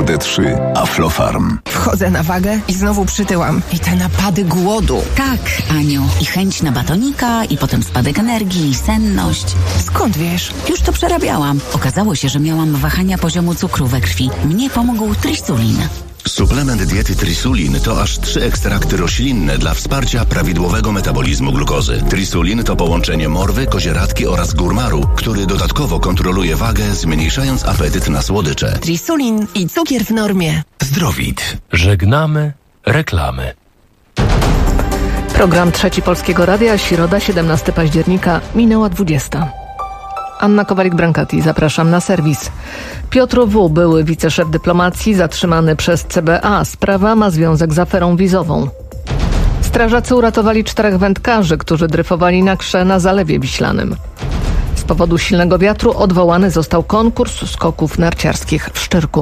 D3 Aflofarm. Wchodzę na wagę i znowu przytyłam. I te napady głodu. Tak, Aniu. I chęć na batonika, i potem spadek energii, i senność. Skąd wiesz? Już to przerabiałam. Okazało się, że miałam wahania poziomu cukru we krwi. Mnie pomógł Trisulin. Suplement diety Trisulin to aż 3 ekstrakty roślinne dla wsparcia prawidłowego metabolizmu glukozy. Trisulin to połączenie morwy, kozieradki oraz górmaru, który dodatkowo kontroluje wagę, zmniejszając apetyt na słodycze. Trisulin i cukier w normie. Zdrowit. Żegnamy reklamy. Program Trzeci Polskiego Radia, środa 17 października, minęła 20. Anna Kowalik-Brankati, zapraszam na serwis. Piotr W., były wiceszef dyplomacji, zatrzymany przez CBA. Sprawa ma związek z aferą wizową. Strażacy uratowali 4 wędkarzy, którzy dryfowali na Krze na Zalewie Wiślanym. Z powodu silnego wiatru odwołany został konkurs skoków narciarskich w Szczyrku.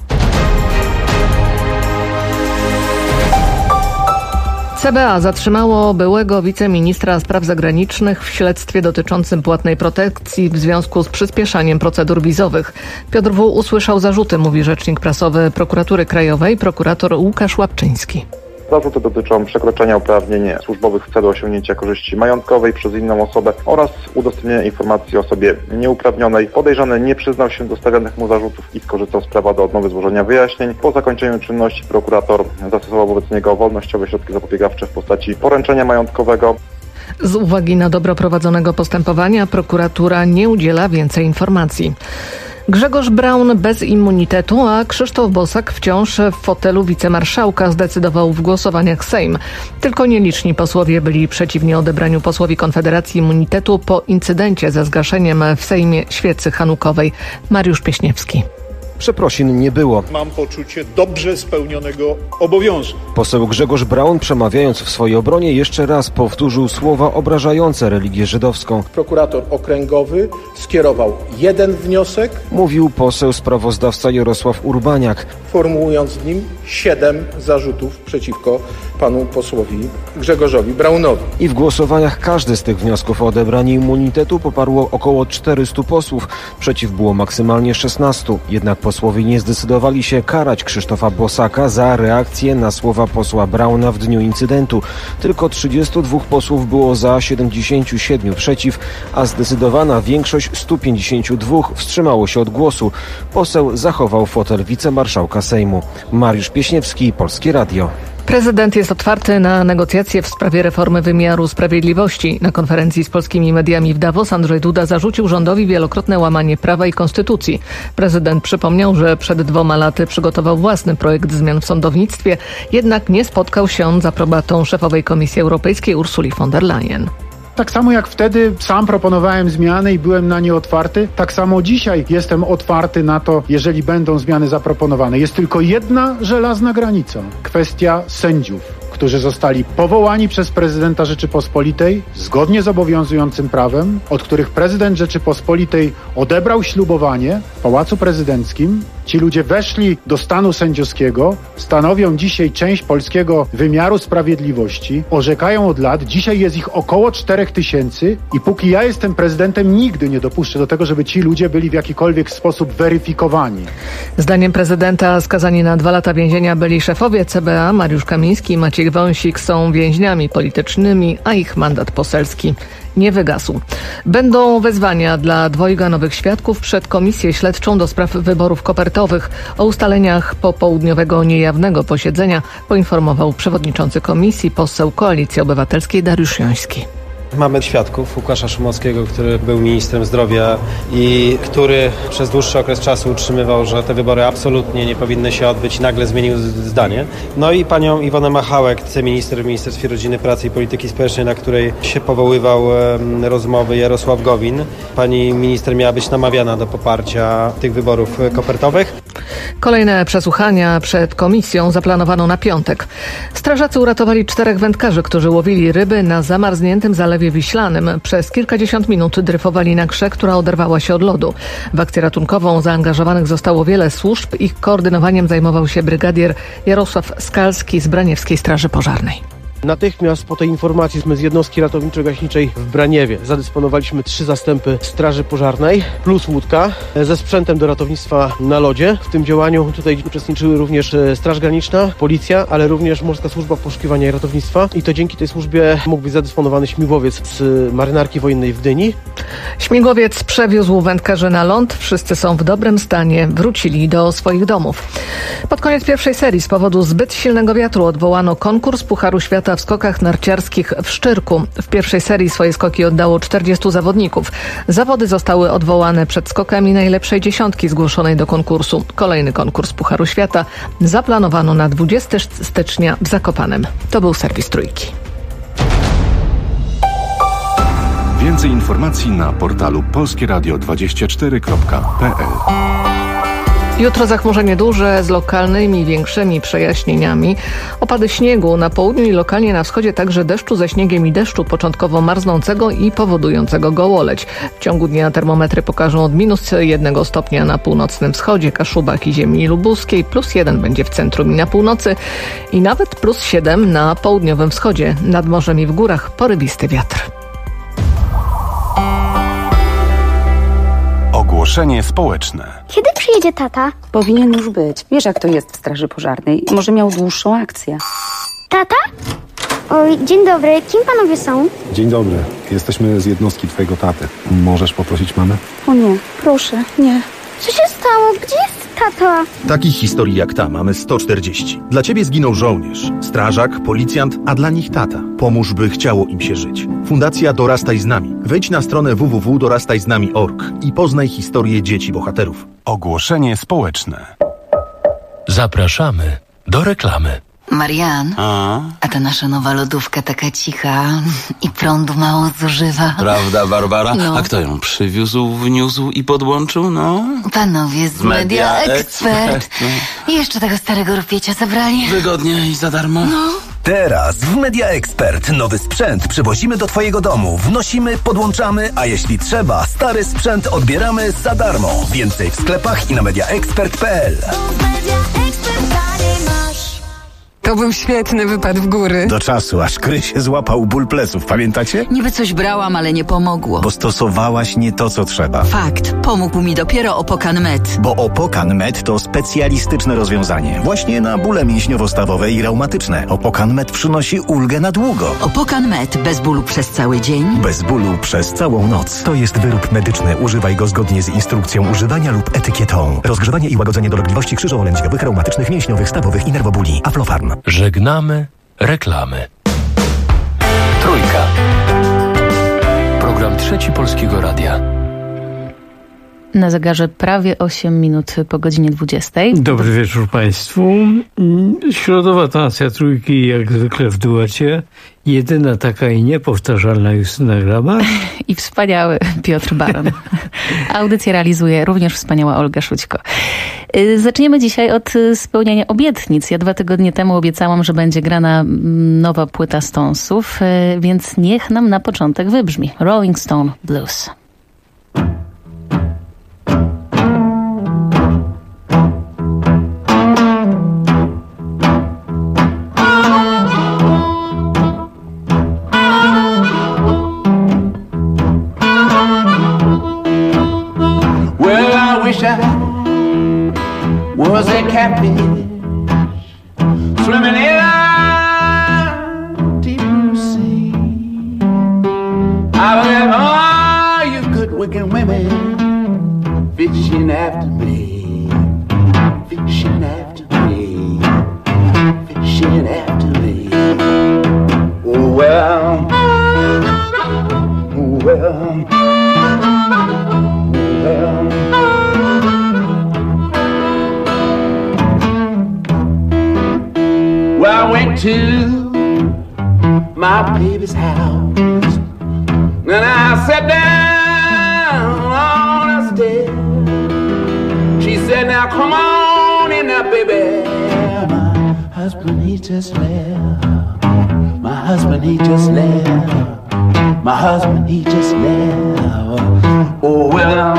CBA zatrzymało byłego wiceministra spraw zagranicznych w śledztwie dotyczącym płatnej protekcji w związku z przyspieszaniem procedur wizowych. Piotr W. usłyszał zarzuty, mówi rzecznik prasowy Prokuratury Krajowej, prokurator Łukasz Łapczyński. Zarzuty dotyczą przekroczenia uprawnień służbowych w celu osiągnięcia korzyści majątkowej przez inną osobę oraz udostępnienia informacji o osobie nieuprawnionej. Podejrzany nie przyznał się do stawianych mu zarzutów i skorzystał z prawa do odmowy złożenia wyjaśnień. Po zakończeniu czynności prokurator zastosował wobec niego wolnościowe środki zapobiegawcze w postaci poręczenia majątkowego. Z uwagi na dobro prowadzonego postępowania prokuratura nie udziela więcej informacji. Grzegorz Braun bez immunitetu, a Krzysztof Bosak wciąż w fotelu wicemarszałka zdecydował w głosowaniach Sejm. Tylko nieliczni posłowie byli przeciwni odebraniu posłowi Konfederacji immunitetu po incydencie ze zgaszeniem w Sejmie świecy hanukowej. Mariusz Pieśniewski. Przeprosin nie było. Mam poczucie dobrze spełnionego obowiązku. Poseł Grzegorz Braun, przemawiając w swojej obronie, jeszcze raz powtórzył słowa obrażające religię żydowską. Prokurator okręgowy skierował 1 wniosek. Mówił poseł sprawozdawca Jarosław Urbaniak. Formułując w nim 7 zarzutów przeciwko panu posłowi Grzegorzowi Braunowi. I w głosowaniach każdy z tych wniosków o odebranie immunitetu poparło około 400 posłów. Przeciw było maksymalnie 16. Jednak posłowie nie zdecydowali się karać Krzysztofa Bosaka za reakcję na słowa posła Brauna w dniu incydentu. Tylko 32 posłów było za, 77 przeciw, a zdecydowana większość 152 wstrzymało się od głosu. Poseł zachował fotel wicemarszałka Sejmu. Mariusz Pieśniewski, Polskie Radio. Prezydent jest otwarty na negocjacje w sprawie reformy wymiaru sprawiedliwości. Na konferencji z polskimi mediami w Davos Andrzej Duda zarzucił rządowi wielokrotne łamanie prawa i konstytucji. Prezydent przypomniał, że przed 2 laty przygotował własny projekt zmian w sądownictwie, jednak nie spotkał się on z aprobatą szefowej Komisji Europejskiej Ursuli von der Leyen. Tak samo jak wtedy sam proponowałem zmiany i byłem na nie otwarty, tak samo dzisiaj jestem otwarty na to, jeżeli będą zmiany zaproponowane. Jest tylko jedna żelazna granica. Kwestia sędziów, którzy zostali powołani przez prezydenta Rzeczypospolitej zgodnie z obowiązującym prawem, od których prezydent Rzeczypospolitej odebrał ślubowanie w Pałacu Prezydenckim. Ci ludzie weszli do stanu sędziowskiego, stanowią dzisiaj część polskiego wymiaru sprawiedliwości, orzekają od lat, dzisiaj jest ich około 4000 i póki ja jestem prezydentem, nigdy nie dopuszczę do tego, żeby ci ludzie byli w jakikolwiek sposób weryfikowani. Zdaniem prezydenta skazani na 2 lata więzienia byli szefowie CBA Mariusz Kamiński i Maciej Wąsik są więźniami politycznymi, a ich mandat poselski nie wygasł. Będą wezwania dla 2 nowych świadków przed Komisję Śledczą do spraw wyborów kopertowych. O ustaleniach popołudniowego niejawnego posiedzenia poinformował przewodniczący komisji, poseł Koalicji Obywatelskiej Dariusz Joński. Mamy świadków Łukasza Szumowskiego, który był ministrem zdrowia i który przez dłuższy okres czasu utrzymywał, że te wybory absolutnie nie powinny się odbyć i nagle zmienił zdanie. No i panią Iwonę Machałek, wiceminister w Ministerstwie Rodziny, Pracy i Polityki Społecznej, na której się powoływał rozmowy Jarosław Gowin. Pani minister miała być namawiana do poparcia tych wyborów kopertowych. Kolejne przesłuchania przed komisją zaplanowano na piątek. Strażacy uratowali 4 wędkarzy, którzy łowili ryby na zamarzniętym Zalewie Wiślanym. Przez kilkadziesiąt minut dryfowali na Krze, która oderwała się od lodu. W akcję ratunkową zaangażowanych zostało wiele służb. Ich koordynowaniem zajmował się brygadier Jarosław Skalski z Braniewskiej Straży Pożarnej. Natychmiast po tej informacji my z jednostki ratowniczo-gaśniczej w Braniewie zadysponowaliśmy 3 zastępy straży pożarnej plus łódka ze sprzętem do ratownictwa na lodzie. W tym działaniu tutaj uczestniczyły również Straż Graniczna, Policja, ale również Morska Służba Poszukiwania i Ratownictwa i to dzięki tej służbie mógł być zadysponowany śmigłowiec z marynarki wojennej w Gdyni. Śmigłowiec przewiózł wędkarzy na ląd. Wszyscy są w dobrym stanie. Wrócili do swoich domów. Pod koniec pierwszej serii z powodu zbyt silnego wiatru odwołano konkurs Pucharu Świata w skokach narciarskich w Szczyrku. W pierwszej serii swoje skoki oddało 40 zawodników. Zawody zostały odwołane przed skokami najlepszej dziesiątki zgłoszonej do konkursu. Kolejny konkurs Pucharu Świata zaplanowano na 20 stycznia w Zakopanem. To był serwis Trójki. Więcej informacji na portalu polskieradio24.pl. Jutro zachmurzenie duże z lokalnymi większymi przejaśnieniami. Opady śniegu na południu i lokalnie na wschodzie, także deszczu ze śniegiem i deszczu początkowo marznącego i powodującego gołoleć. W ciągu dnia termometry pokażą od -1 stopnia na północnym wschodzie, Kaszubach i ziemi lubuskiej, +1 będzie w centrum i na północy i nawet +7 na południowym wschodzie. Nad morzem i w górach porywisty wiatr. Ogłoszenie społeczne. Kiedy przyjedzie tata? Powinien już być. Wiesz, jak to jest w straży pożarnej. Może miał dłuższą akcję. Tata? Oj, dzień dobry. Kim panowie są? Dzień dobry. Jesteśmy z jednostki twojego taty. Możesz poprosić mamę? O nie, proszę, nie. Co się stało? Gdzie jest tata? Takich historii jak ta mamy 140. Dla ciebie zginął żołnierz, strażak, policjant, a dla nich tata. Pomóż, by chciało im się żyć. Fundacja Dorastaj z nami. Wejdź na stronę www.dorastajznami.org i poznaj historię dzieci bohaterów. Ogłoszenie społeczne. Zapraszamy do reklamy. Marian, a ta nasza nowa lodówka taka cicha i prądu mało zużywa. Prawda, Barbara? No. A kto ją przywiózł, wniósł i podłączył, no? Panowie z Media Expert. No. I jeszcze tego starego rupiecia zabrali. Wygodnie i za darmo. No. Teraz w Media Expert nowy sprzęt przywozimy do twojego domu, wnosimy, podłączamy, a jeśli trzeba, stary sprzęt odbieramy za darmo. Więcej w sklepach i na mediaexpert.pl. To był świetny wypad w góry. Do czasu, aż Kry się złapał ból pleców, pamiętacie? Niby coś brałam, ale nie pomogło. Bo stosowałaś nie to, co trzeba. Fakt. Pomógł mi dopiero Opokan Med. Bo Opokan Med to specjalistyczne rozwiązanie. Właśnie na bóle mięśniowo-stawowe i reumatyczne. Opokan Med przynosi ulgę na długo. Opokan Med. Bez bólu przez cały dzień. Bez bólu przez całą noc. To jest wyrób medyczny. Używaj go zgodnie z instrukcją używania lub etykietą. Rozgrzewanie i łagodzenie dolegliwości krzyżowo-lędźwiowych, reumatycznych, mięśniowych, stawowych i nerwobóli. Aflofarm. Żegnamy reklamy. Trójka. Program Trzeci Polskiego Radia. Na zegarze prawie 8 minut po godzinie 20. Dobry wieczór Państwu. Środowa tonacja Trójki jak zwykle w duecie. Jedyna taka i niepowtarzalna Justyna Grabak. I wspaniały Piotr Baron. Audycję realizuje również wspaniała Olga Szućko. Zaczniemy dzisiaj od spełniania obietnic. Ja 2 tygodnie temu obiecałam, że będzie grana nowa płyta Stonesów, więc niech nam na początek wybrzmi Rolling Stone Blues. Was a catfish swimming in a deep blue sea. I would have all you good looking women fishing after me, fishing after me, fishing after me. Oh well, oh well, oh well. Well, I went to my baby's house and I sat down on a step. She said, now come on in now, baby. My husband, he just left. My husband, he just left. My husband, he just left. Oh, well.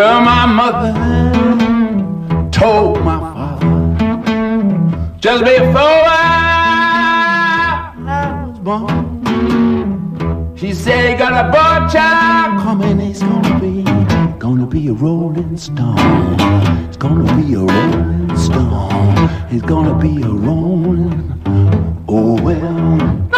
Well, my mother told my father just before I was born. She said he got a boy child coming, he's gonna be a rolling stone. It's gonna be a rolling stone. He's gonna be a rolling, oh well.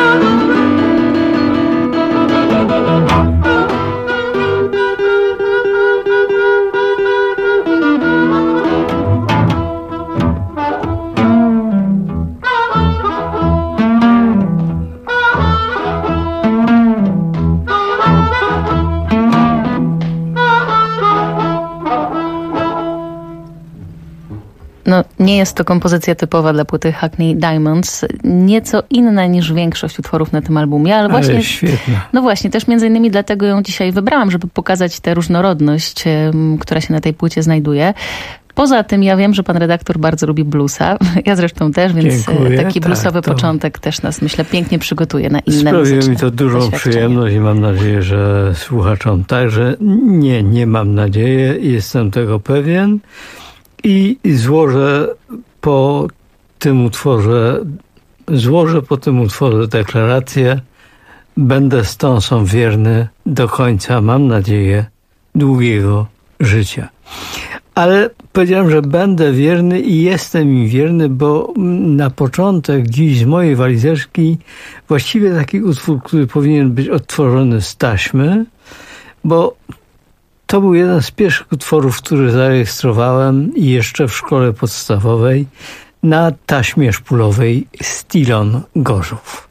No, nie jest to kompozycja typowa dla płyty Hackney Diamonds. Nieco inna niż większość utworów na tym albumie, ale właśnie... świetna. No właśnie, też między innymi dlatego ją dzisiaj wybrałam, żeby pokazać tę różnorodność, która się na tej płycie znajduje. Poza tym ja wiem, że pan redaktor bardzo lubi bluesa. Ja zresztą też, więc dziękuję, taki bluesowy początek też nas, myślę, pięknie przygotuje na inne muzyczne sprawiło mi to dużą przyjemność i mam nadzieję, że słuchaczom także. Nie mam nadzieję, jestem tego pewien. I złożę po tym utworze deklarację. Będę Stonesom wierny do końca, mam nadzieję, długiego życia. Ale powiedziałem, że będę wierny i jestem im wierny, bo na początek dziś z mojej walizeczki właściwie taki utwór, który powinien być odtworzony z taśmy, bo to był jeden z pierwszych utworów, który zarejestrowałem jeszcze w szkole podstawowej na taśmie szpulowej Stilon Gorzów.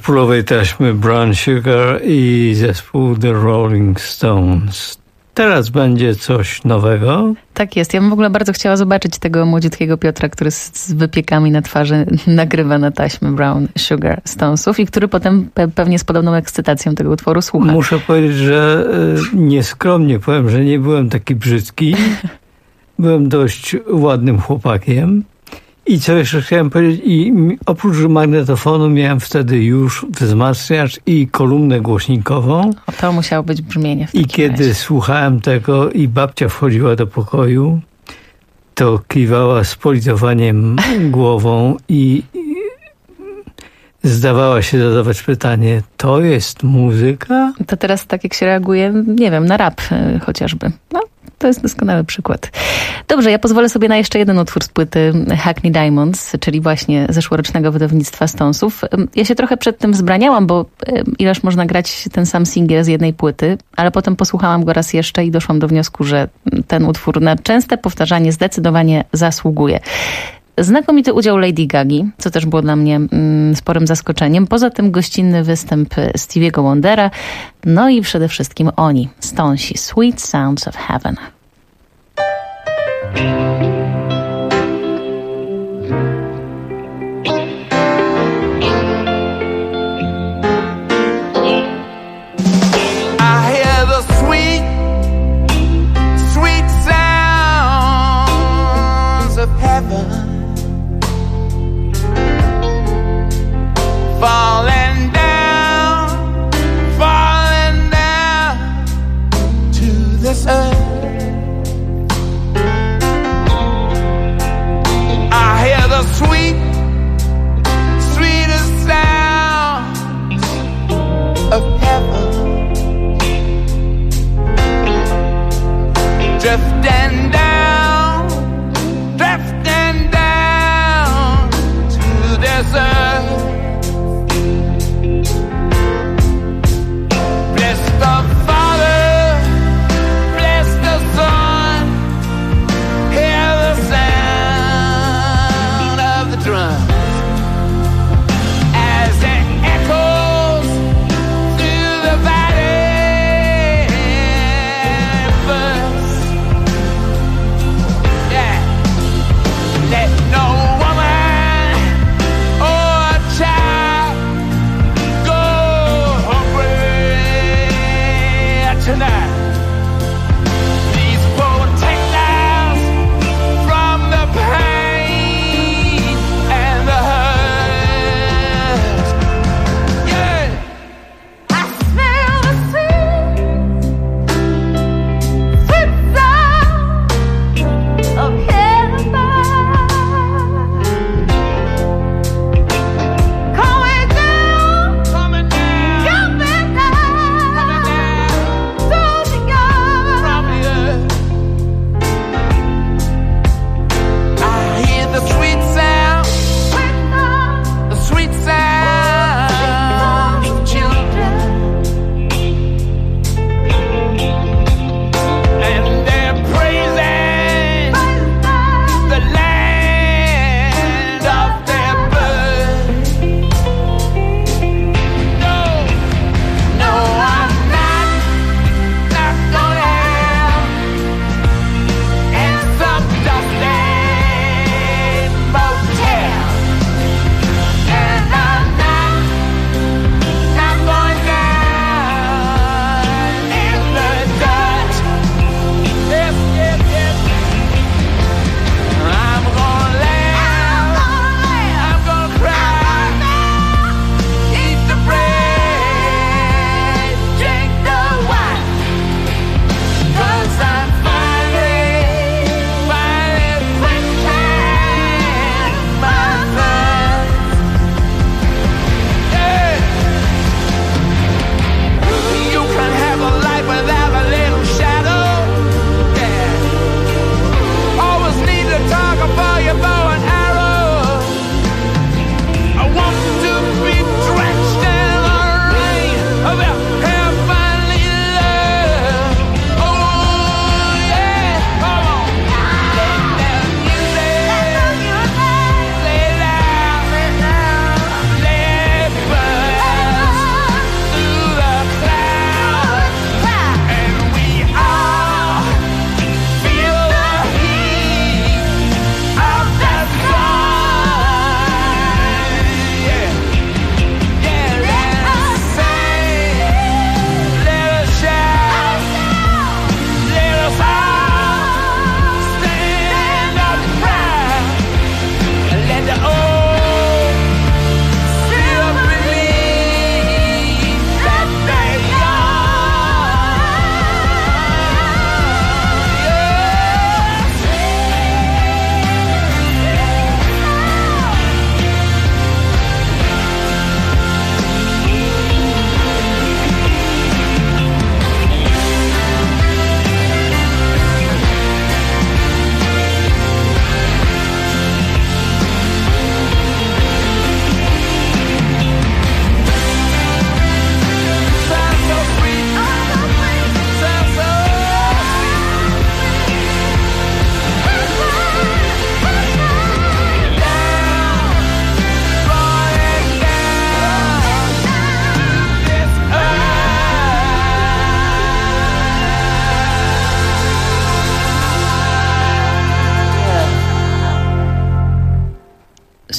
oldschoolowej taśmy Brown Sugar i zespół The Rolling Stones. Teraz będzie coś nowego. Tak jest. Ja bym w ogóle bardzo chciała zobaczyć tego młodziutkiego Piotra, który z wypiekami na twarzy nagrywa na taśmę Brown Sugar Stonesów i który potem pewnie z podobną ekscytacją tego utworu słucha. Muszę powiedzieć, że nieskromnie powiem, że nie byłem taki brzydki. Byłem dość ładnym chłopakiem. I co jeszcze chciałem powiedzieć, i oprócz magnetofonu miałem wtedy już wzmacniacz i kolumnę głośnikową. O, to musiało być brzmienie w I kiedy słuchałem tego i babcia wchodziła do pokoju, to kiwała z politowaniem głową i zdawała się zadawać pytanie, to jest muzyka? To teraz tak jak się reaguje, nie wiem, na rap chociażby. No, to jest doskonały przykład. Dobrze, ja pozwolę sobie na jeszcze jeden utwór z płyty Hackney Diamonds, czyli właśnie zeszłorocznego wydawnictwa Stonesów. Ja się trochę przed tym wzbraniałam, bo ileż można grać ten sam singiel z jednej płyty, ale potem posłuchałam go raz jeszcze i doszłam do wniosku, że ten utwór na częste powtarzanie zdecydowanie zasługuje. Znakomity udział Lady Gagi, co też było dla mnie sporym zaskoczeniem. Poza tym gościnny występ Stevie'ego Wondera, no i przede wszystkim oni, Stonesi, Sweet Sounds of Heaven. Falling down to this earth. I hear the sweetest sounds of heaven, drifting down to this earth.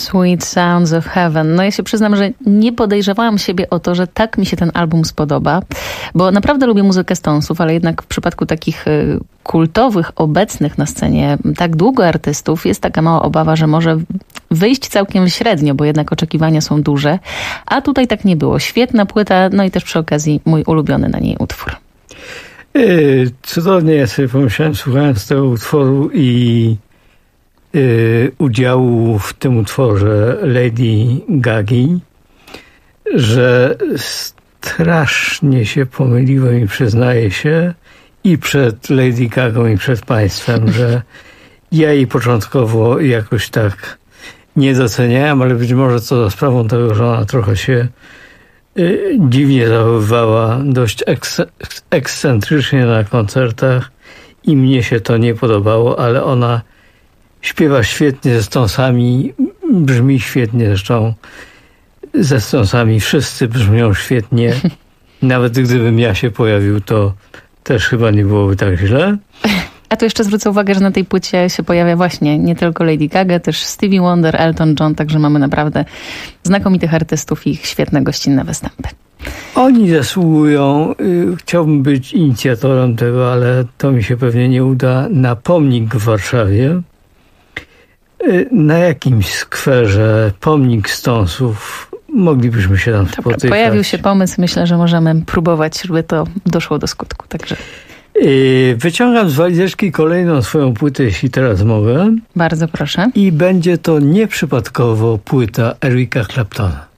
Sweet Sounds of Heaven. No ja się przyznam, że nie podejrzewałam siebie o to, że tak mi się ten album spodoba, bo naprawdę lubię muzykę Stonesów, ale jednak w przypadku takich kultowych, obecnych na scenie tak długo artystów jest taka mała obawa, że może wyjść całkiem średnio, bo jednak oczekiwania są duże, a tutaj tak nie było. Świetna płyta, no i też przy okazji mój ulubiony na niej utwór. Cudownie ja sobie pomyślałem, słuchając tego utworu i udziału w tym utworze Lady Gagi, że strasznie się pomyliłem i przyznaję się i przed Lady Gagą i przed państwem, że ja jej początkowo jakoś tak nie doceniałem, ale być może to za sprawą tego, że ona trochę się dziwnie zachowywała, dość ekscentrycznie na koncertach i mnie się to nie podobało, ale ona śpiewa świetnie ze Stonesami, brzmi świetnie, zresztą ze Stonesami wszyscy brzmią świetnie. Nawet gdybym ja się pojawił, to też chyba nie byłoby tak źle. A tu jeszcze zwrócę uwagę, że na tej płycie się pojawia właśnie nie tylko Lady Gaga, też Stevie Wonder, Elton John, także mamy naprawdę znakomitych artystów i ich świetne gościnne występy. Oni zasługują, chciałbym być inicjatorem tego, ale to mi się pewnie nie uda, na pomnik w Warszawie. Na jakimś skwerze pomnik Stonesów, moglibyśmy się tam spotykać. Pojawił się pomysł, myślę, że możemy próbować, żeby to doszło do skutku. Także. Wyciągam z walizeczki kolejną swoją płytę, jeśli teraz mogę. Bardzo proszę. I będzie to nieprzypadkowo płyta Erika Claptona.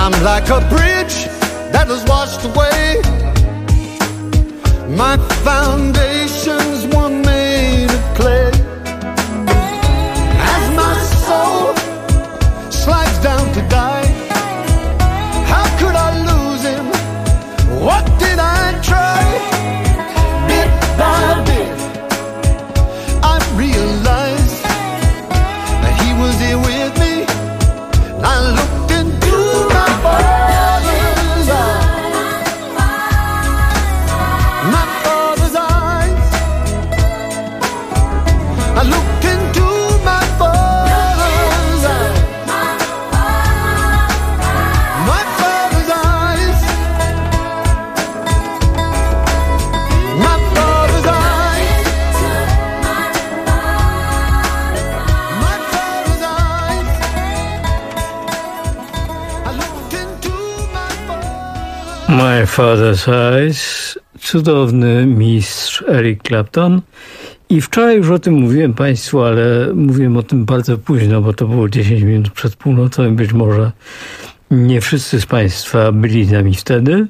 I'm like a bridge that was washed away. My foundations were made of clay. As my soul slides down to die, how could I lose him? What did I try? Bit by bit, I realized that he was here with me. I looked into my father's eyes, my father's eyes. I looked into my father's eyes, my father's eyes, my father's eyes, my father's eyes. I looked into My Father's Eyes, cudowny mistrz Eric Clapton. I wczoraj już o tym mówiłem Państwu, ale mówiłem o tym bardzo późno, bo to było 10 minut przed północą i być może nie wszyscy z Państwa byli z nami wtedy.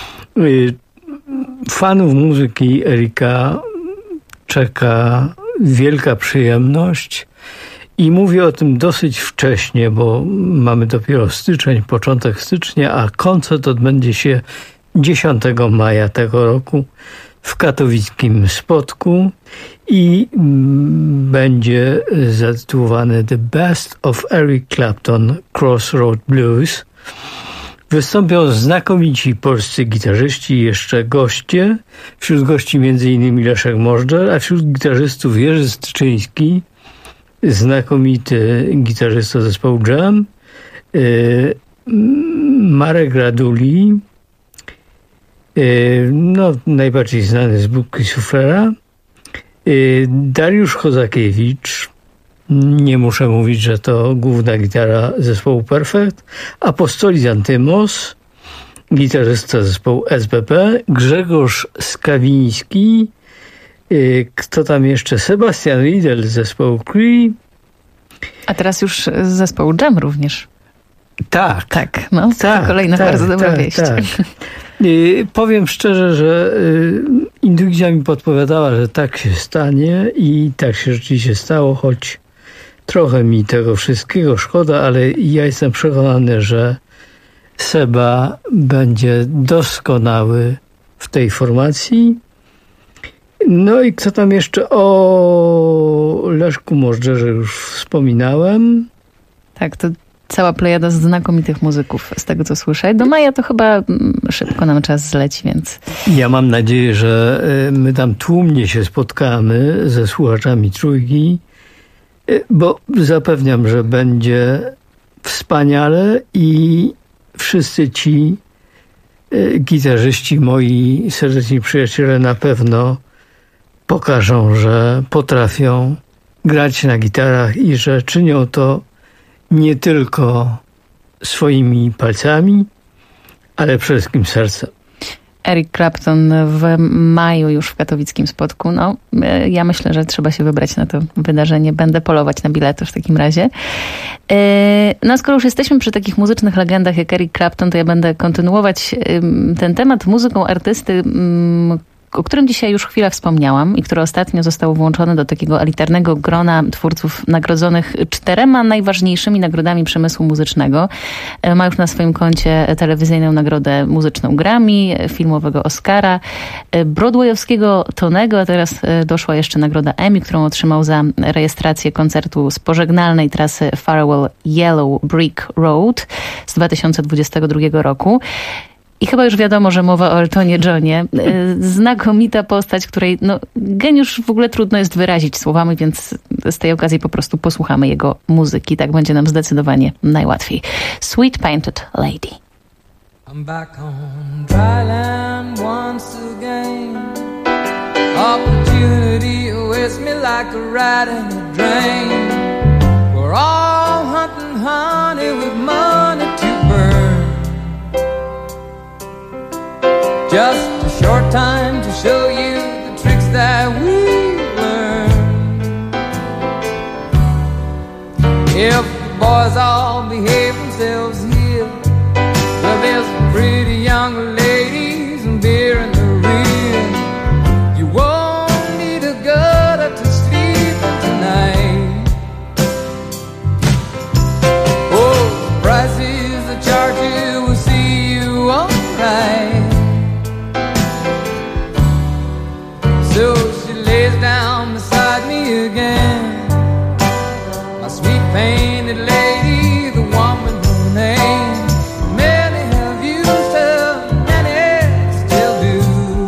Fanów muzyki Erika czeka wielka przyjemność i mówię o tym dosyć wcześnie, bo mamy dopiero styczeń, początek stycznia, a koncert odbędzie się 10 maja tego roku w katowickim Spodku i będzie zatytułowany The Best of Eric Clapton Crossroad Blues. Wystąpią znakomici polscy gitarzyści i jeszcze goście. Wśród gości m.in. Leszek Możdżer, a wśród gitarzystów Jerzy Stryczyński, znakomity gitarzysta zespołu Jam, Marek Raduli, no, najbardziej znany z Budki Suflera, Dariusz Chozakiewicz, nie muszę mówić, że to główna gitara zespołu Perfect, Apostolis Antymos, gitarzysta zespołu SBP, Grzegorz Skawiński, kto tam jeszcze? Sebastian Riedel z zespołu Cree. A teraz już z zespołu Jam również. Tak. Tak, no, tak, kolejna bardzo dobra wieść. Tak. Powiem szczerze, że intuicja mi podpowiadała, że tak się stanie i tak się rzeczywiście stało, choć trochę mi tego wszystkiego szkoda, ale ja jestem przekonany, że Seba będzie doskonały w tej formacji. No i kto tam jeszcze? O Leszku Możdżerze już wspominałem. Tak, to cała plejada znakomitych muzyków, z tego co słyszę. Do maja to chyba szybko nam czas zleci, więc... Ja mam nadzieję, że my tam tłumnie się spotkamy ze słuchaczami Trójki, bo zapewniam, że będzie wspaniale i wszyscy ci gitarzyści, moi serdeczni przyjaciele na pewno pokażą, że potrafią grać na gitarach i że czynią to nie tylko swoimi palcami, ale przede wszystkim sercem. Eric Clapton w maju już w katowickim Spodku. No, ja myślę, że trzeba się wybrać na to wydarzenie. Będę polować na bilety w takim razie. No, skoro już jesteśmy przy takich muzycznych legendach jak Eric Clapton, to ja będę kontynuować ten temat muzyką artysty, o którym dzisiaj już chwilę wspomniałam i który ostatnio został włączony do takiego elitarnego grona twórców nagrodzonych 4 najważniejszymi nagrodami przemysłu muzycznego. Ma już na swoim koncie telewizyjną nagrodę muzyczną Grammy, filmowego Oscara, broadwayowskiego Tonego, a teraz doszła jeszcze nagroda Emmy, którą otrzymał za rejestrację koncertu z pożegnalnej trasy Farewell Yellow Brick Road z 2022 roku. I chyba już wiadomo, że mowa o Eltonie Johnie. Znakomita postać, której geniusz w ogóle trudno jest wyrazić słowami, więc z tej okazji po prostu posłuchamy jego muzyki. Tak będzie nam zdecydowanie najłatwiej. Sweet Painted Lady. I'm back on dry land once again. Opportunity awaits me like a rat in a drain. We're all hunting honey with money to burn. Just a short time to show you the tricks that we learned. If the boys all behave themselves here, there's some pretty young ladies and beer in the rear. You won't need a gutter to sleep in tonight. Oh, the prices they charge you will see you alright. So she lays down beside me again, my sweet painted lady, the one with no name. Many have used her, many still do.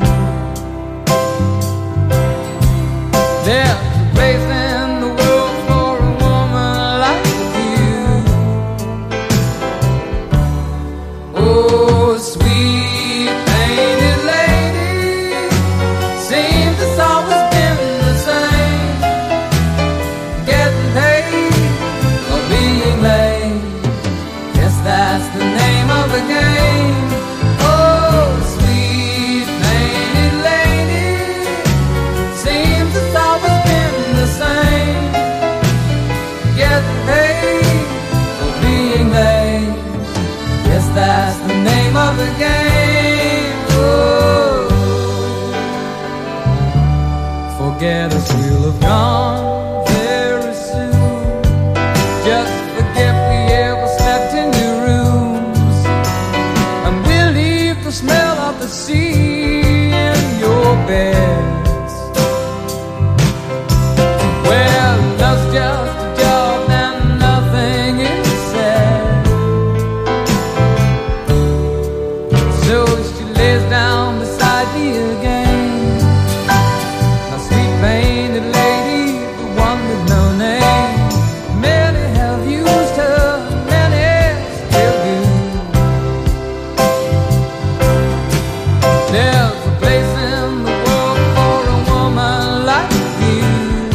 There's a place in the world for a woman like you. Oh, sweet painted lady, seems it's always been the same. Getting paid or being late, guess that's the name of the game. Oh, sweet painted lady, seems it's always been the same. Getting paid or being late, guess that's the name of the game. Oh, forget us, we'll have gone very soon. Just forget we ever slept in your rooms, and we'll leave the smell of the sea in your beds. Well, love's just a job and nothing is said. So she lays down beside me again, my sweet painted lady, the one with no name. Many have used her, many still do. There's a place in the world for a woman like you.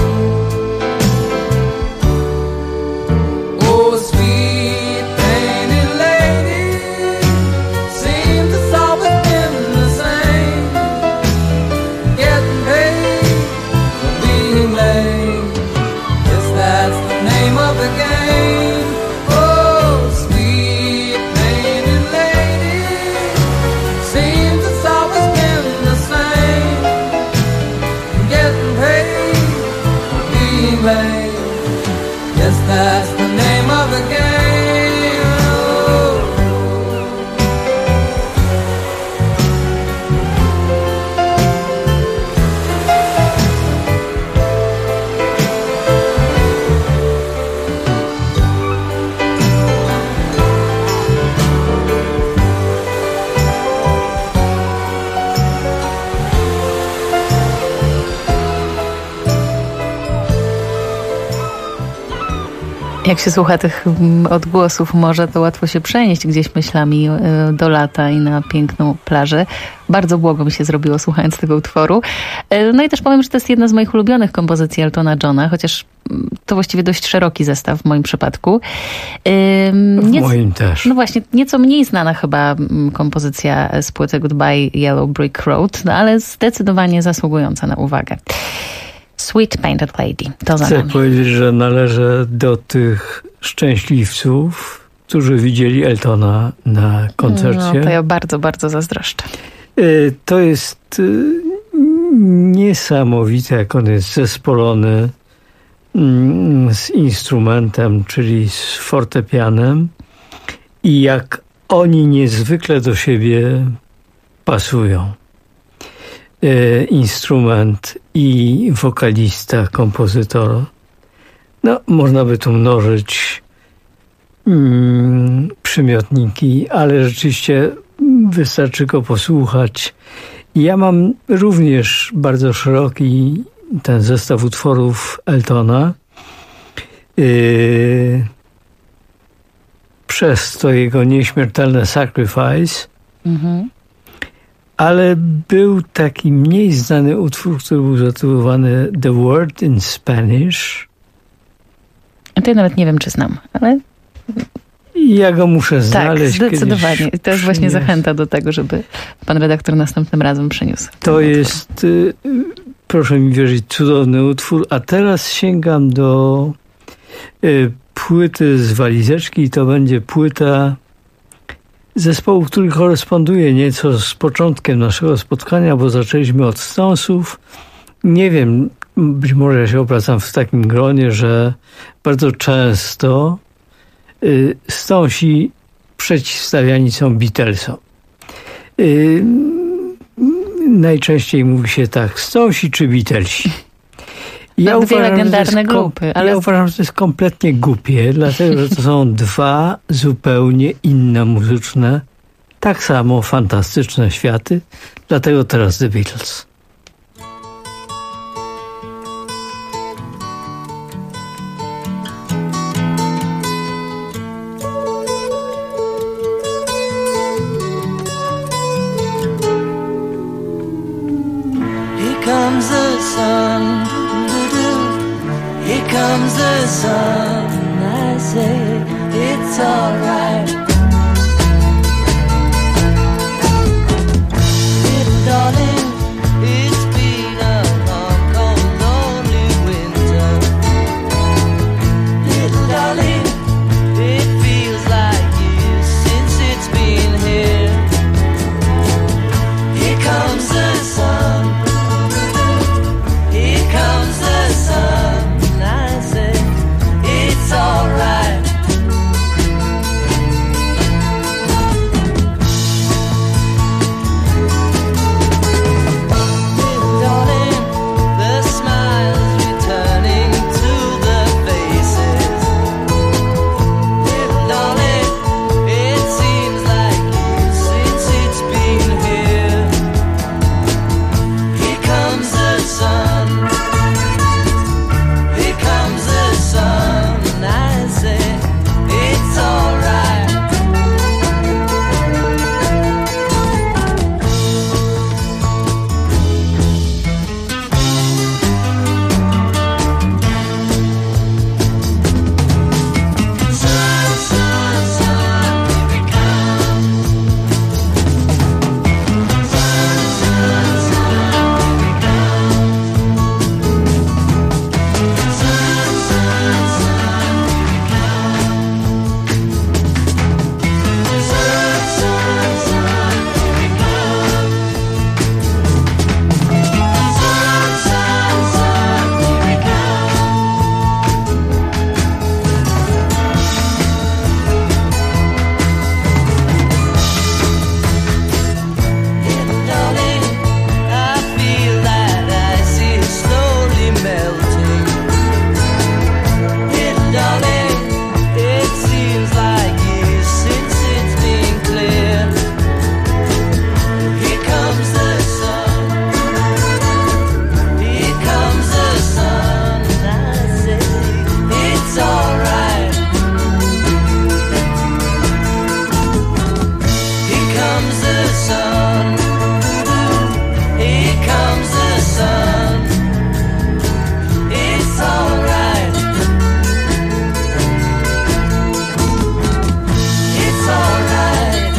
Oh, sweet painted lady, seems it's always been the same. Getting paid for being late, guess that's the name of the game. Oh, sweet painted lady, seems it's always been the same. Getting paid for being late, guess that's the name of the game. Oh. Jak się słucha tych odgłosów morza, to łatwo się przenieść gdzieś myślami do lata i na piękną plażę. Bardzo błogo mi się zrobiło słuchając tego utworu. No i też powiem, że to jest jedna z moich ulubionych kompozycji Eltona Johna, chociaż to właściwie dość szeroki zestaw w moim przypadku. W moim też. No właśnie, nieco mniej znana chyba kompozycja z płyty Goodbye Yellow Brick Road, no ale zdecydowanie zasługująca na uwagę. Sweet Painted Lady. To za Chcę nami. powiedzieć, że należę do tych szczęśliwców, którzy widzieli Eltona na koncercie. No to ja bardzo, bardzo zazdroszczę. To jest niesamowite, jak on jest zespolony z instrumentem, czyli z fortepianem i jak oni niezwykle do siebie pasują. Instrument i wokalista, kompozytor. No, można by tu mnożyć przymiotniki, ale rzeczywiście wystarczy go posłuchać. Ja mam również bardzo szeroki ten zestaw utworów Eltona. Przez to jego nieśmiertelne Sacrifice. Ale był taki mniej znany utwór, który był zatytułowany The Word in Spanish. To ja nawet nie wiem, czy znam, ale... Ja go muszę znaleźć. Tak, zdecydowanie. Kiedyś to jest właśnie zachęta do tego, żeby pan redaktor następnym razem przyniósł. To jest, proszę mi wierzyć, cudowny utwór. A teraz sięgam do płyty z walizeczki i to będzie płyta zespołu, który koresponduje nieco z początkiem naszego spotkania, bo zaczęliśmy od Stonesów. Nie wiem, być może ja się obracam w takim gronie, że bardzo często Stonesi przeciwstawiani są Beatlesom. Najczęściej mówi się tak, Stonesi czy Beatlesi. Dwie legendarne grupy. Ale ja uważam, że to jest kompletnie głupie, dlatego że to są dwa zupełnie inne muzyczne, tak samo fantastyczne światy. Dlatego teraz The Beatles. Here comes the sun. Here comes the sun, I say it's alright. Little darling, it's been a long, cold, lonely winter. Little darling, it feels like years since it's been here. Here comes the sun. Here comes the sun. It's alright. Darling, the smile's returning to the faces. Little darling, it seems like years since it's been here. Here comes the sun. Here comes the sun. I say it's alright. Sun, sun, sun, here it comes. Sun, sun, sun, here it comes. Sun, sun, sun, here it comes. Sun, sun, sun, here it comes. Sun, sun, sun, here it comes. Little darling, I feel that ice is slowly melting. Little darling, it seems like years since it's been clear. Here comes the sun. Here comes the sun. I say it's alright. Here comes the sun. Here comes the sun. It's alright. It's alright.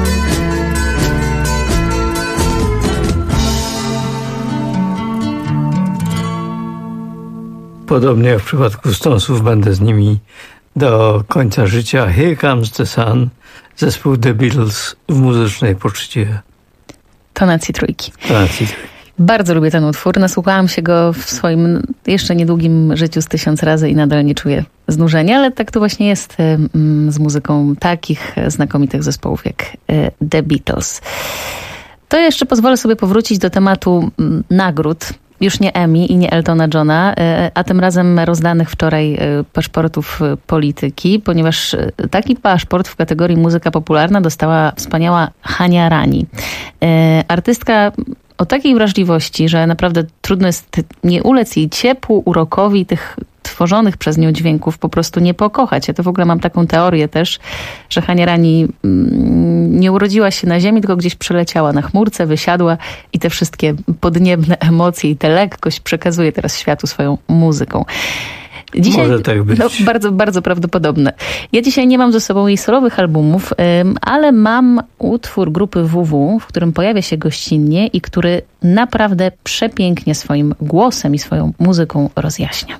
Podobnie jak w przypadku Stonesów, będę z nimi do końca życia. Here Comes the Sun, zespół The Beatles w muzycznej poczcie. Tonacji trójki. Tonacji trójki. Bardzo lubię ten utwór. Nasłuchałam się go w swoim jeszcze niedługim życiu z 1000 razy i nadal nie czuję znużenia, ale tak to właśnie jest z muzyką takich znakomitych zespołów jak The Beatles. To jeszcze pozwolę sobie powrócić do tematu nagród. Już nie Emmy i nie Eltona Johna, a tym razem rozdanych wczoraj paszportów polityki, ponieważ taki paszport w kategorii muzyka popularna dostała wspaniała Hania Rani. Artystka o takiej wrażliwości, że naprawdę trudno jest nie ulec jej ciepłu, urokowi tych tworzonych przez nią dźwięków po prostu nie pokochać. Ja to w ogóle mam taką teorię też, że Hania Rani nie urodziła się na ziemi, tylko gdzieś przeleciała na chmurce, wysiadła i te wszystkie podniebne emocje i tę lekkość przekazuje teraz światu swoją muzyką. Dzisiaj, może tak być. No, bardzo, bardzo prawdopodobne. Ja dzisiaj nie mam ze sobą jej solowych albumów, ale mam utwór grupy WW, w którym pojawia się gościnnie i który naprawdę przepięknie swoim głosem i swoją muzyką rozjaśnia.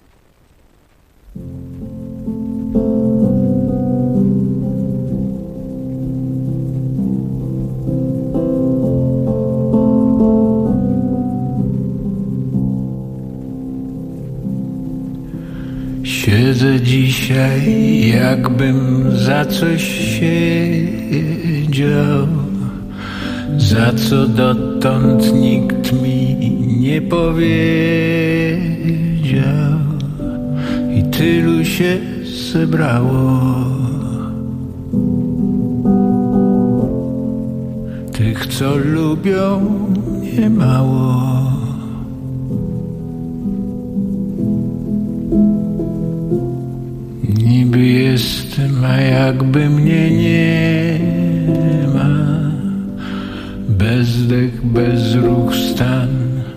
dzisiaj jakbym za coś siedział, za co dotąd nikt mi nie powiedział. I tylu się zebrało tych, co lubią mnie mało. Niby jestem, a jakby mnie nie ma. Bezdech, bezruch, stan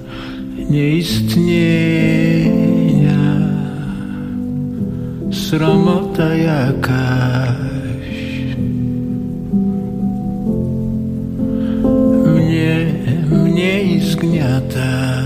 nieistnienia. Sromota jakaś mnie i zgniata.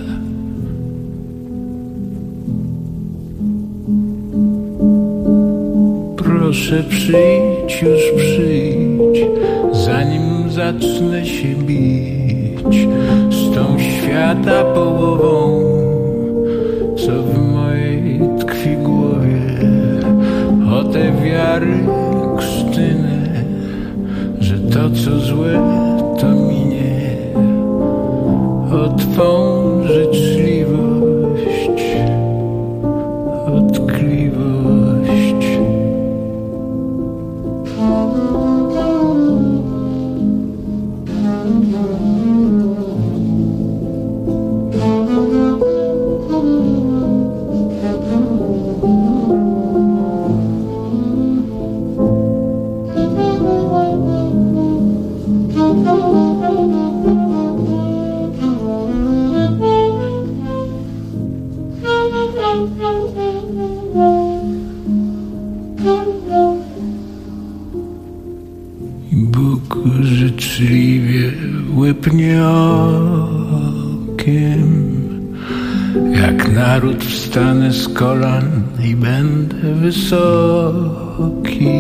Proszę przyjdź, już przyjdź, zanim zacznę się bić z tą świata połową, co w mojej tkwi głowie. O te wiary krztyny, że to co złe to minie. O twą życzliwość, odkliwość. Bóg życzliwie łypnie okiem, jak naród wstanę z kolan i będę wysoki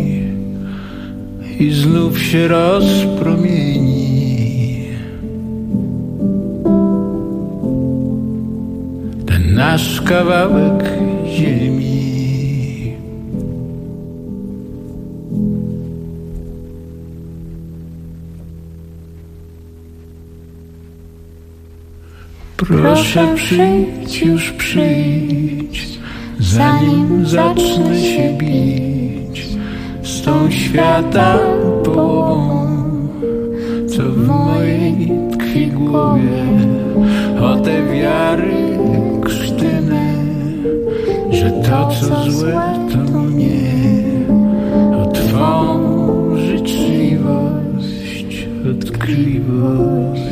i znów się rozpromieni ten nasz kawałek ziemi. Proszę przyjdź, już przyjdź, zanim zacznę się bić z tą świata połową, co w mojej tkwi głowie. O te wiary krztyny, że to co złe to mnie. O twą życzliwość, odkliwość.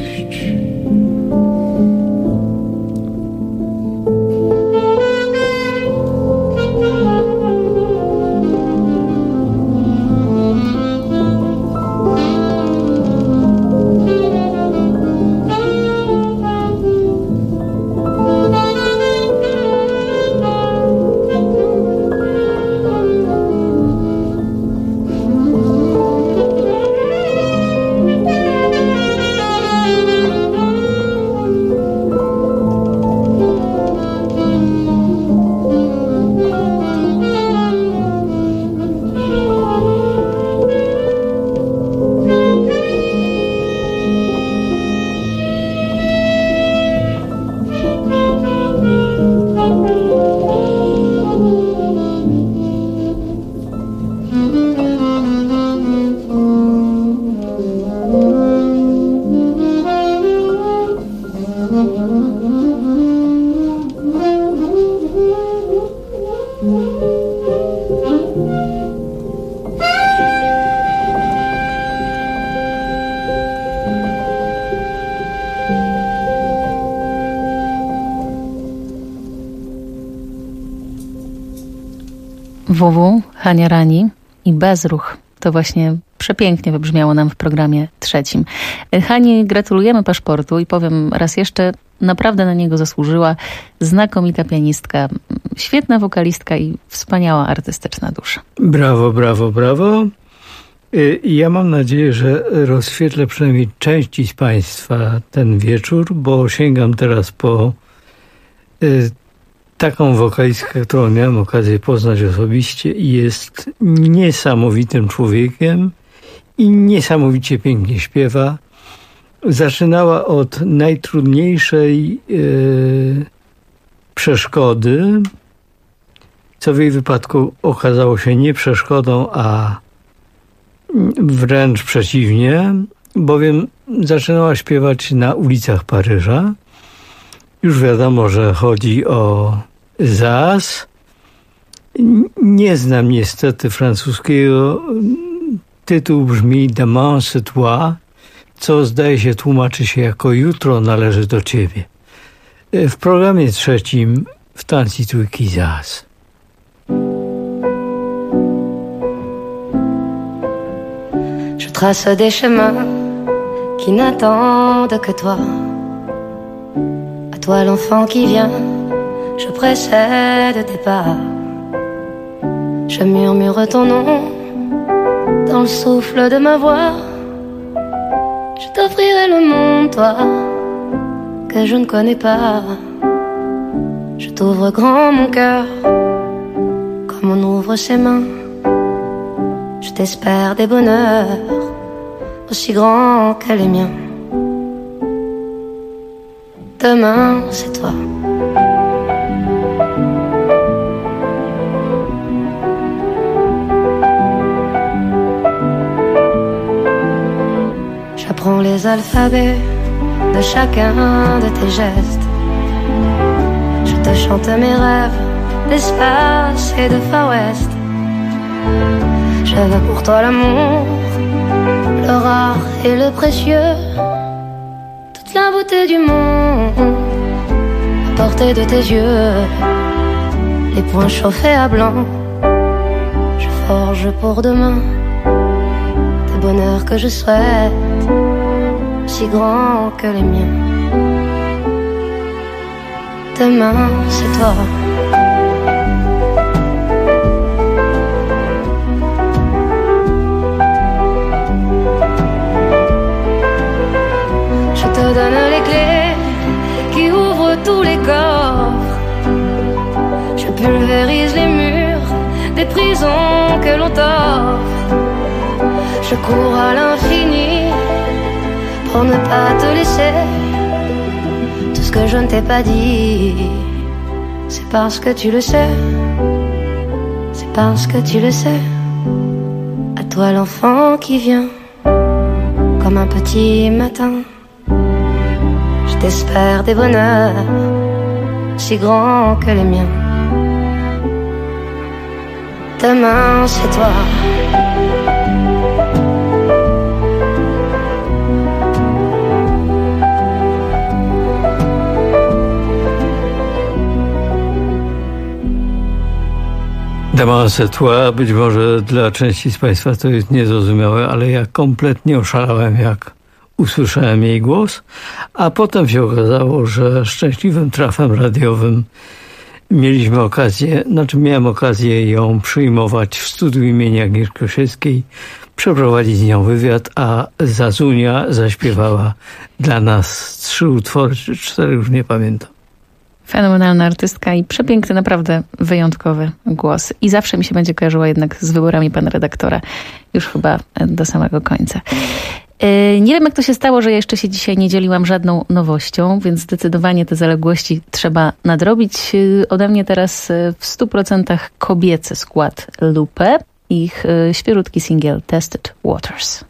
WW, Hania Rani i Bezruch. To właśnie przepięknie wybrzmiało nam w programie trzecim. Hani gratulujemy paszportu i powiem raz jeszcze, naprawdę na niego zasłużyła. Znakomita pianistka, świetna wokalistka i wspaniała artystyczna dusza. Brawo, brawo, brawo. Ja mam nadzieję, że rozświetlę przynajmniej części z Państwa ten wieczór, bo sięgam teraz po taką wokalistkę, którą miałem okazję poznać osobiście i jest niesamowitym człowiekiem i niesamowicie pięknie śpiewa. Zaczynała od najtrudniejszej przeszkody, co w jej wypadku okazało się nie przeszkodą, a wręcz przeciwnie, bowiem zaczynała śpiewać na ulicach Paryża. Już wiadomo, że chodzi o jazz. Nie znam niestety francuskiego. Tytuł brzmi Demain c'est toi, co zdaje się tłumaczy się jako jutro należy do ciebie. W programie trzecim w Tanci Trójki Jazz. Je trace des chemins qui n'attendent que toi. À toi l'enfant qui vient, je précède tes pas. Je murmure ton nom dans le souffle de ma voix. Je t'offrirai le monde, toi, que je ne connais pas. Je t'ouvre grand mon cœur, comme on ouvre ses mains. Je t'espère des bonheurs aussi grands que les miens. Demain, c'est toi. J'apprends les alphabets de chacun de tes gestes. Je te chante mes rêves d'espace et de Far West. Je veux pour toi l'amour, le rare et le précieux, toute la beauté du monde à portée de tes yeux. Les poings chauffés à blanc, je forge pour demain des bonheurs que je souhaite, si grands que les miens. Demain, c'est toi. Je te donne les clés qui ouvrent tous les coffres. Je pulvérise les murs des prisons que l'on t'offre. Je cours à l'infini pour ne pas te laisser. Tout ce que je ne t'ai pas dit, c'est parce que tu le sais. C'est parce que tu le sais. À toi l'enfant qui vient comme un petit matin. Je t'espère des bonheurs si grands que les miens. Demain c'est toi. Demain c'est toi, być może dla części z Państwa to jest niezrozumiałe, ale ja kompletnie oszalałem, jak usłyszałem jej głos, a potem się okazało, że szczęśliwym trafem radiowym miałem okazję ją przyjmować w studiu imienia Agnieszki Osieckiej, przeprowadzić z nią wywiad, a Zazunia zaśpiewała dla nas 3 utwory, czy 4, już nie pamiętam. Fenomenalna artystka i przepiękny, naprawdę wyjątkowy głos. I zawsze mi się będzie kojarzyła jednak z wyborami pana redaktora. Już chyba do samego końca. Nie wiem, jak to się stało, że ja jeszcze się dzisiaj nie dzieliłam żadną nowością, więc zdecydowanie te zaległości trzeba nadrobić. Ode mnie teraz w 100% kobiecy skład Lupe. Ich świerutki singiel Tested Waters.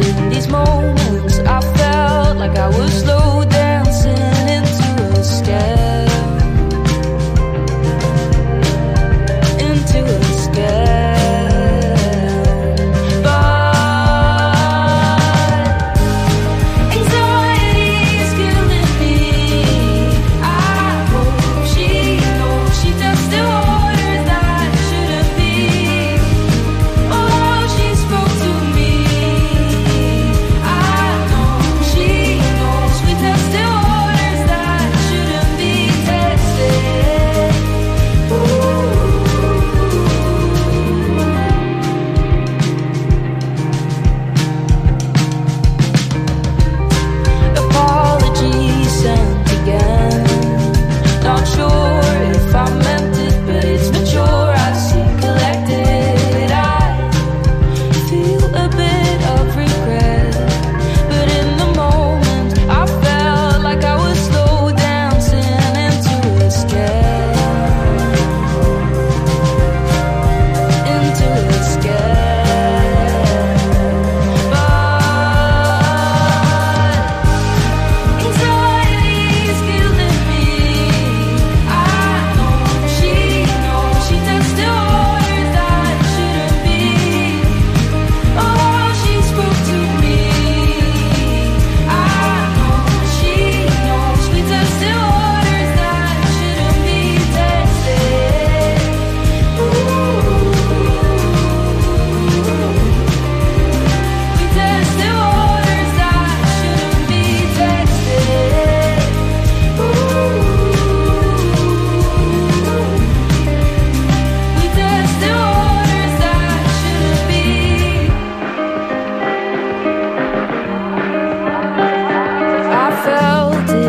I felt like I was slow dancing into a sky.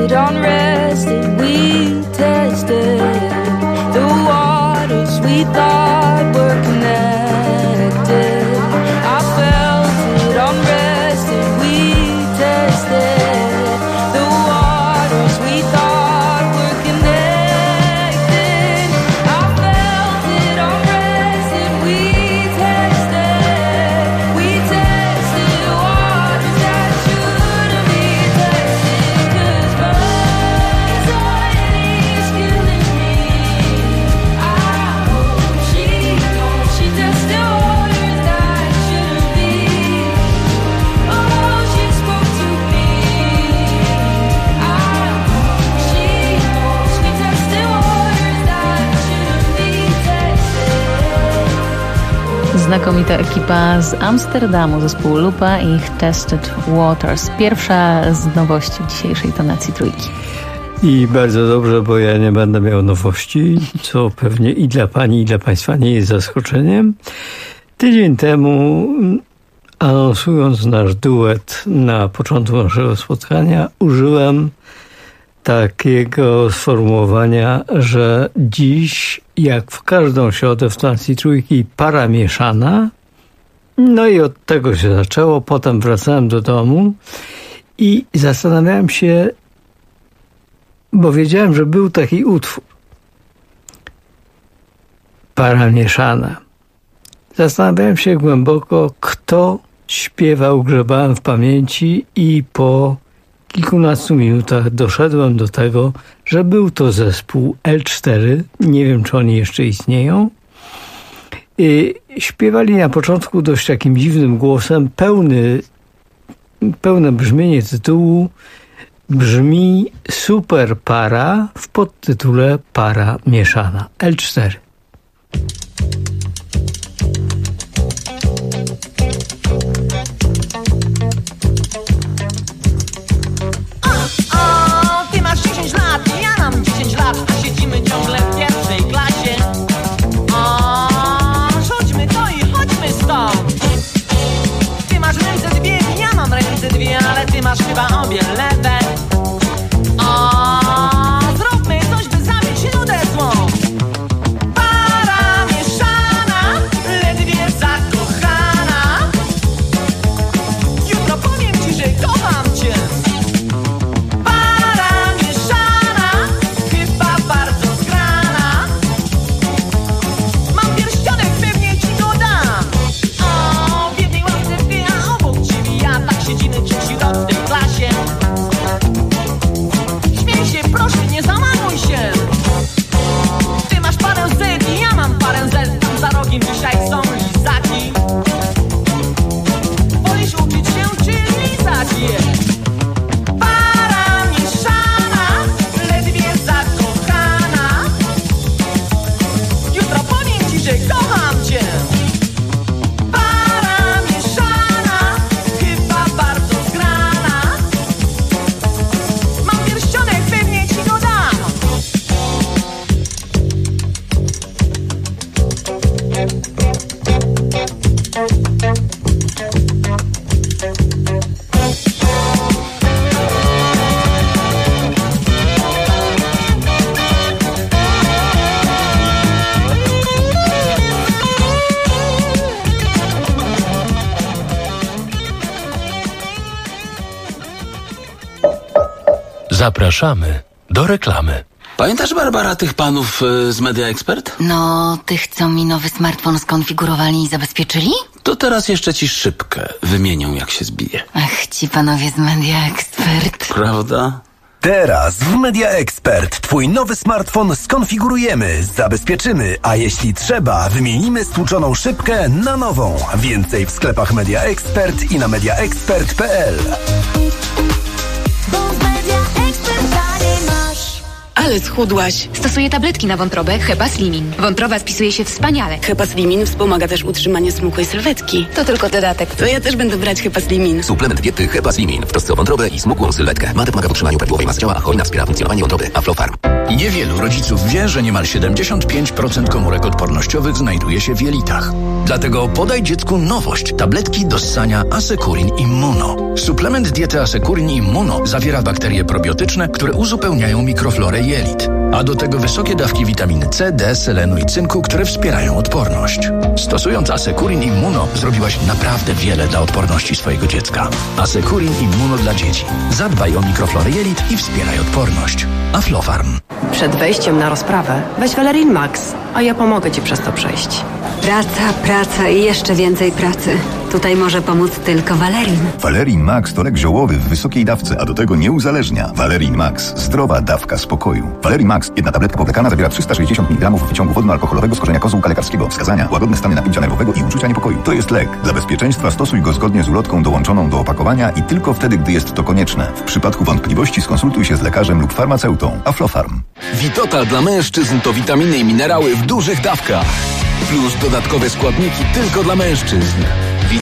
it unrested, we tested the waters we thought were connected. I felt it unrested, we tested the waters we thought were connected. I felt it unrested, we tested waters that shouldn't be tested. 'Cause anxiety is killing me. I hope she knows she tested waters that shouldn't be. Oh, she spoke to me. I hope she knows we tested waters that shouldn't be tested. Znakomita ekipa z Amsterdamu, zespół Lupa i ich Tested Waters. Pierwsza z nowości w dzisiejszej tonacji trójki. I bardzo dobrze, bo ja nie będę miał nowości, co pewnie i dla pani, i dla państwa nie jest zaskoczeniem. Tydzień temu, anonsując nasz duet na początku naszego spotkania, użyłem takiego sformułowania, że dziś, jak w każdą środę w tonacji trójki, para mieszana. No i od tego się zaczęło. Potem wracałem do domu i zastanawiałem się, bo wiedziałem, że był taki utwór. Para mieszana. Zastanawiałem się głęboko, kto śpiewał, grzebałem w pamięci i po kilkunastu minutach doszedłem do tego, że był to zespół L4. Nie wiem, czy oni jeszcze istnieją. Śpiewali na początku dość takim dziwnym głosem. Pełne brzmienie tytułu brzmi Super Para w podtytule Para mieszana. L4. Ty masz 10 lat, ja mam 10 lat, a siedzimy ciągle w pierwszej klasie. Rzućmy to i chodźmy stąd. Ty masz ręce dwie, ja mam ręce dwie, ale ty masz chyba obie lewe. Zróbmy coś, by zabić nudę złą. Para mieszana, ledwie zakochana. Jutro powiem ci, że kocham cię. Dzisiaj są lizaki. Wolisz uczyć się czy lizać je? Para mieszana, ledwie zakochana. Jutro powiem ci, że kocham cię. Para mieszana, chyba bardzo zgrana. Mam pierścionek, pewnie ci go dam. Zapraszamy do reklamy. Pamiętasz, Barbara, tych panów z Media Expert? No, tych, co mi nowy smartfon skonfigurowali i zabezpieczyli? To teraz jeszcze ci szybkę wymienią, jak się zbije. Ach, ci panowie z Media Expert. Prawda? Teraz w Media Expert twój nowy smartfon skonfigurujemy, zabezpieczymy, a jeśli trzeba, wymienimy stłuczoną szybkę na nową. Więcej w sklepach Media Expert i na mediaexpert.pl. Ale schudłaś. Stosuję tabletki na wątrobę Hepa Slimin. Wątroba spisuje się wspaniale. Hepa Slimin wspomaga też utrzymanie smukłej sylwetki. To tylko dodatek. To ja też będę brać Hepa Slimin. Suplement diety Hepa Slimin w trosce o wątrobę i smukłą sylwetkę. Matek pomaga w utrzymaniu prawidłowej masy ciała, a hojna wspiera funkcjonowanie wątroby. Aflofarm. Niewielu rodziców wie, że niemal 75% komórek odpornościowych znajduje się w jelitach. Dlatego podaj dziecku nowość. Tabletki do ssania Asekurin Immuno. Suplement diety Asekurin Immuno zawiera bakterie probiotyczne, które uzupełniają mikroflorę jelit. A do tego wysokie dawki witaminy C, D, selenu i cynku, które wspierają odporność. Stosując Asekurin Immuno zrobiłaś naprawdę wiele dla odporności swojego dziecka. Asekurin Immuno dla dzieci. Zadbaj o mikroflorę jelit i wspieraj odporność. Aflofarm. Przed wejściem na rozprawę weź Valerin Max, a ja pomogę Ci przez to przejść. Praca i jeszcze więcej pracy. Tutaj może pomóc tylko Valerin. Valerin Max to lek ziołowy w wysokiej dawce, a do tego nie uzależnia. Valerin Max. Zdrowa dawka spokoju. Valerin Max. Jedna tabletka powlekana zawiera 360 mg wyciągu wodno-alkoholowego z korzenia kozłka lekarskiego. Wskazania: łagodne stany napięcia nerwowego i uczucia niepokoju. To jest lek. Dla bezpieczeństwa stosuj go zgodnie z ulotką dołączoną do opakowania i tylko wtedy, gdy jest to konieczne. W przypadku wątpliwości skonsultuj się z lekarzem lub farmaceutą. Aflofarm. Vitotal dla mężczyzn to witaminy i minerały w dużych dawkach. Plus dodatkowe składniki tylko dla mężczyzn.